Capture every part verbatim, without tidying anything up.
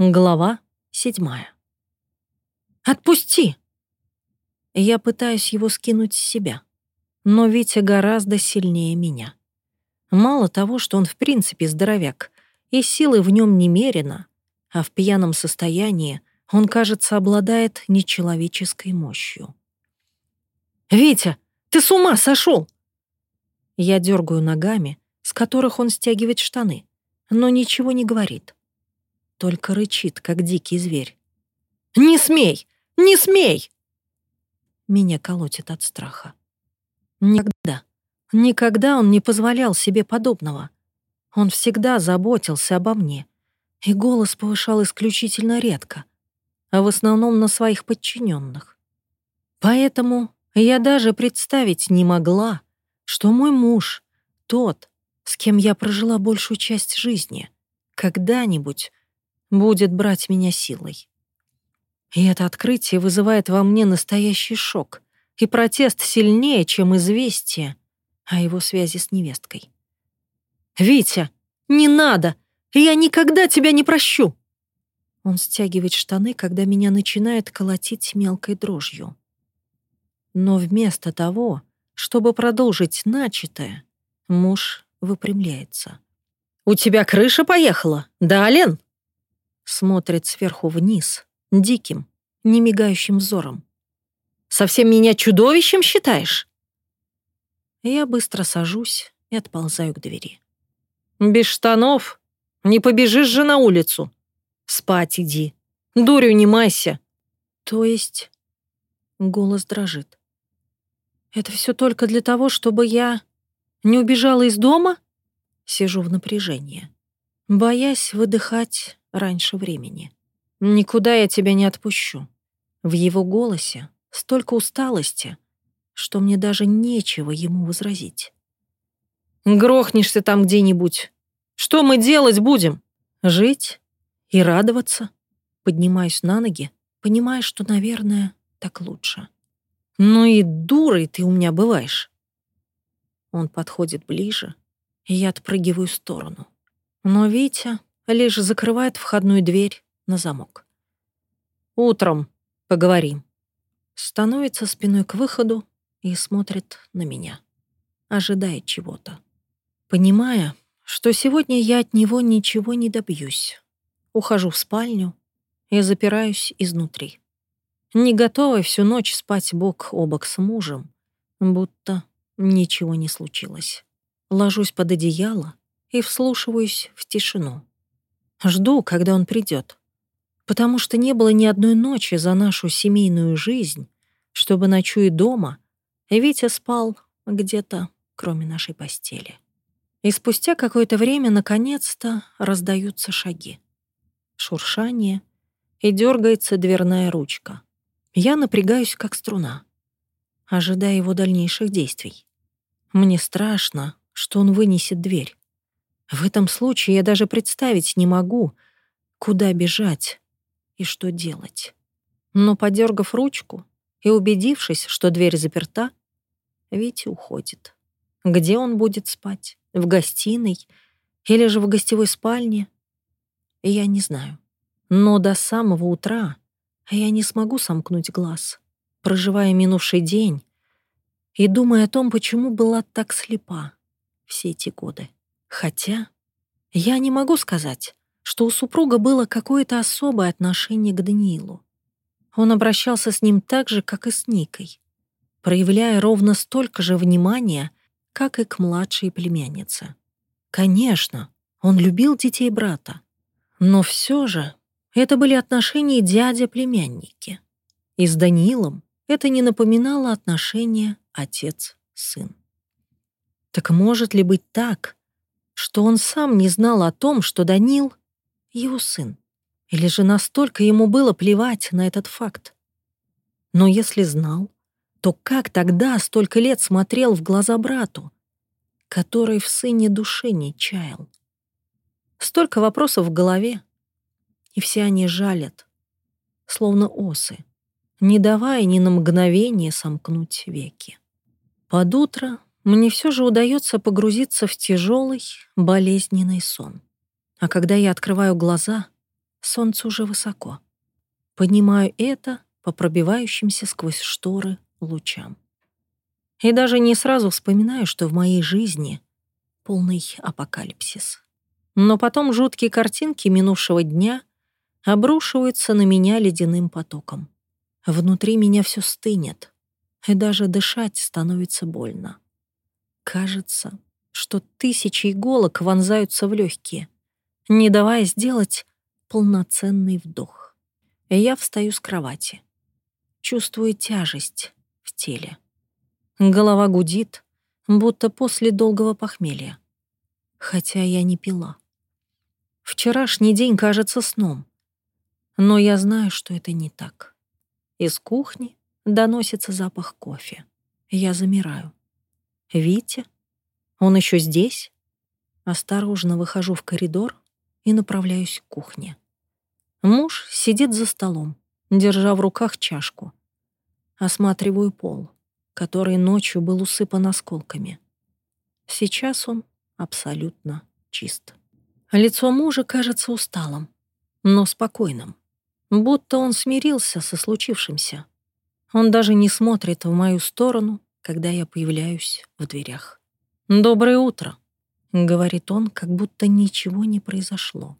Глава седьмая. «Отпусти!» Я пытаюсь его скинуть с себя, но Витя гораздо сильнее меня. Мало того, что он в принципе здоровяк, и силы в нем немерено, а в пьяном состоянии он, кажется, обладает нечеловеческой мощью. «Витя, ты с ума сошел!» Я дергаю ногами, с которых он стягивает штаны, но ничего не говорит. Только рычит, как дикий зверь. «Не смей! Не смей!» Меня колотит от страха. Никогда, никогда он не позволял себе подобного. Он всегда заботился обо мне, и голос повышал исключительно редко, а в основном на своих подчиненных. Поэтому я даже представить не могла, что мой муж, тот, с кем я прожила большую часть жизни, когда-нибудь будет брать меня силой. И это открытие вызывает во мне настоящий шок и протест сильнее, чем известие о его связи с невесткой. «Витя, не надо! Я никогда тебя не прощу!» Он стягивает штаны, когда меня начинает колотить мелкой дрожью. Но вместо того, чтобы продолжить начатое, муж выпрямляется. «У тебя крыша поехала, да, Лен?» Смотрит сверху вниз, диким, немигающим взором. «Совсем меня чудовищем считаешь?» Я быстро сажусь и отползаю к двери. «Без штанов не побежишь же на улицу. Спать иди, дурью не майся». То есть голос дрожит. «Это все только для того, чтобы я не убежала из дома?» Сижу в напряжении, боясь выдыхать раньше времени. «Никуда я тебя не отпущу». В его голосе столько усталости, что мне даже нечего ему возразить. «Грохнешься там где-нибудь. Что мы делать будем? Жить и радоваться?» Поднимаюсь на ноги, понимая, что, наверное, так лучше. «Ну и дурой ты у меня бываешь». Он подходит ближе, и я отпрыгиваю в сторону. Но Витя лишь закрывает входную дверь на замок. «Утром поговорим». Становится спиной к выходу и смотрит на меня. Ожидает чего-то. Понимая, что сегодня я от него ничего не добьюсь. Ухожу в спальню и запираюсь изнутри. Не готовая всю ночь спать бок о бок с мужем, будто ничего не случилось. Ложусь под одеяло и вслушиваюсь в тишину. Жду, когда он придет, потому что не было ни одной ночи за нашу семейную жизнь, чтобы, ночуя дома, Витя спал где-то, кроме нашей постели. И спустя какое-то время, наконец-то, раздаются шаги. Шуршание, и дергается дверная ручка. Я напрягаюсь, как струна, ожидая его дальнейших действий. Мне страшно, что он вынесет дверь. В этом случае я даже представить не могу, куда бежать и что делать. Но, подергав ручку и убедившись, что дверь заперта, Витя уходит. Где он будет спать? В гостиной или же в гостевой спальне? Я не знаю. Но до самого утра я не смогу сомкнуть глаз, проживая минувший день и думая о том, почему была так слепа все эти годы. Хотя я не могу сказать, что у супруга было какое-то особое отношение к Даниилу. Он обращался с ним так же, как и с Никой, проявляя ровно столько же внимания, как и к младшей племяннице. Конечно, он любил детей брата, но все же это были отношения дядя-племянники. И с Даниилом это не напоминало отношения отец-сын. Так может ли быть так, что он сам не знал о том, что Даниил — его сын? Или же настолько ему было плевать на этот факт? Но если знал, то как тогда столько лет смотрел в глаза брату, который в сыне души не чаял? Столько вопросов в голове, и все они жалят, словно осы, не давая ни на мгновение сомкнуть веки. Под утро мне все же удается погрузиться в тяжелый, болезненный сон. А когда я открываю глаза, Солнце уже высоко. Поднимаю это по пробивающимся сквозь шторы лучам. И даже не сразу вспоминаю, что в моей жизни полный апокалипсис. Но потом жуткие картинки минувшего дня обрушиваются на меня ледяным потоком. Внутри меня все стынет, и даже дышать становится больно. Кажется, что тысячи иголок вонзаются в легкие, не давая сделать полноценный вдох. И я встаю с кровати, чувствую тяжесть в теле. Голова гудит, будто после долгого похмелья. Хотя я не пила. Вчерашний день кажется сном, но я знаю, что это не так. Из кухни доносится запах кофе. Я замираю. Витя? Он еще здесь? Осторожно выхожу в коридор и направляюсь к кухне. Муж сидит за столом, держа в руках чашку. Осматриваю пол, который ночью был усыпан осколками. Сейчас он абсолютно чист. Лицо мужа кажется усталым, но спокойным, будто он смирился со случившимся. Он даже не смотрит в мою сторону, когда я появляюсь в дверях. «Доброе утро», — говорит он, как будто ничего не произошло.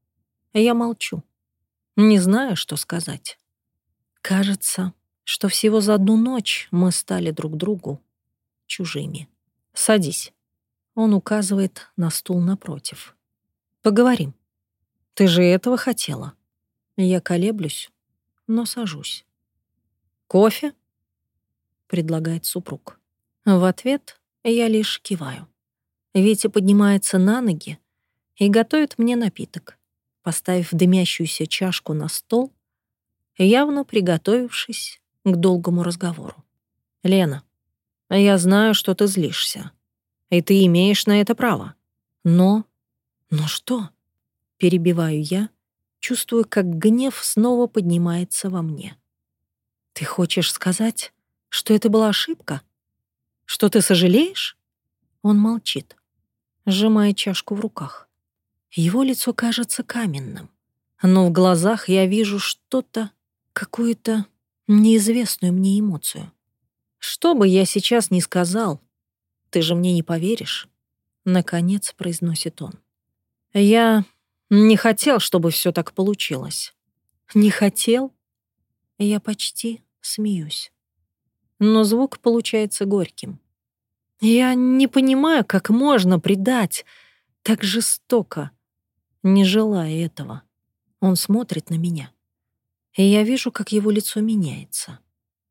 Я молчу, не знаю, что сказать. Кажется, что всего за одну ночь мы стали друг другу чужими. «Садись». Он указывает на стул напротив. «Поговорим. Ты же этого хотела». Я колеблюсь, но сажусь. «Кофе?» — предлагает супруг. В ответ я лишь киваю. Витя поднимается на ноги и готовит мне напиток, поставив дымящуюся чашку на стол, явно приготовившись к долгому разговору. «Лена, я знаю, что ты злишься, и ты имеешь на это право. Но... Но что?» Перебиваю я, чувствую, как гнев снова поднимается во мне. «Ты хочешь сказать, что это была ошибка? Что ты сожалеешь?» Он молчит, сжимая чашку в руках. Его лицо кажется каменным, но в глазах я вижу что-то, какую-то неизвестную мне эмоцию. «Что бы я сейчас ни сказал, ты же мне не поверишь», — наконец произносит он. «Я не хотел, чтобы все так получилось». «Не хотел?» Я почти смеюсь. Но звук получается горьким. Я не понимаю, как можно предать так жестоко, не желая этого. Он смотрит на меня, и я вижу, как его лицо меняется.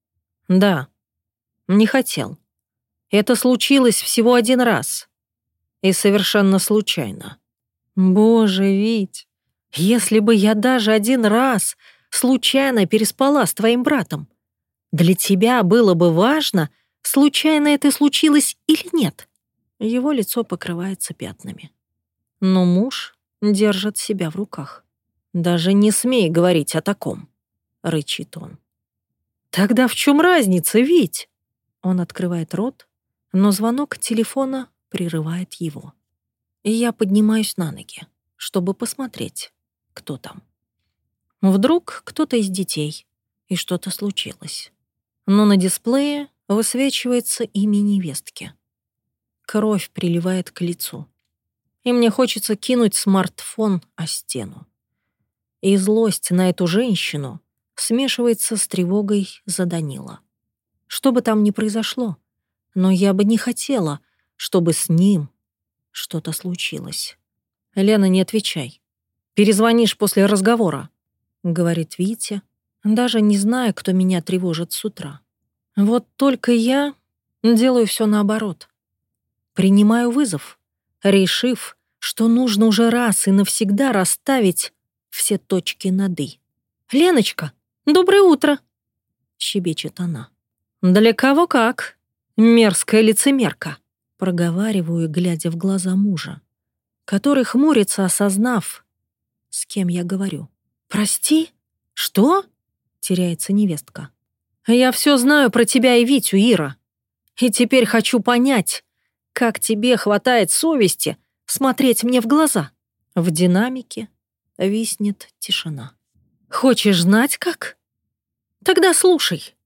«Да, не хотел. Это случилось всего один раз. И совершенно случайно». «Боже, Вить, если бы я даже один раз случайно переспала с твоим братом, для тебя было бы важно, случайно это случилось или нет?» Его лицо покрывается пятнами. Но муж держит себя в руках. «Даже не смей говорить о таком», — рычит он. «Тогда в чем разница, Вить?» Он открывает рот, но звонок телефона прерывает его. И я поднимаюсь на ноги, чтобы посмотреть, кто там. Вдруг кто-то из детей, и что-то случилось. Но на дисплее высвечивается имя невестки. Кровь приливает к лицу, и мне хочется кинуть смартфон о стену. И злость на эту женщину смешивается с тревогой за Данила. Что бы там ни произошло, но я бы не хотела, чтобы с ним что-то случилось. «Лена, не отвечай. Перезвонишь после разговора», — говорит Витя, даже не зная, кто меня тревожит с утра. Вот только я делаю все наоборот. Принимаю вызов, решив, что нужно уже раз и навсегда расставить все точки над «и». «Леночка, доброе утро!» — щебечет она. «Для кого как? Мерзкая лицемерка!» — проговариваю, глядя в глаза мужа, который хмурится, осознав, с кем я говорю. «Прости? Что?» — теряется невестка. «Я все знаю про тебя и Витю, Ира. И теперь хочу понять, как тебе хватает совести смотреть мне в глаза». В динамике Виснет тишина. «Хочешь знать, как? Тогда слушай».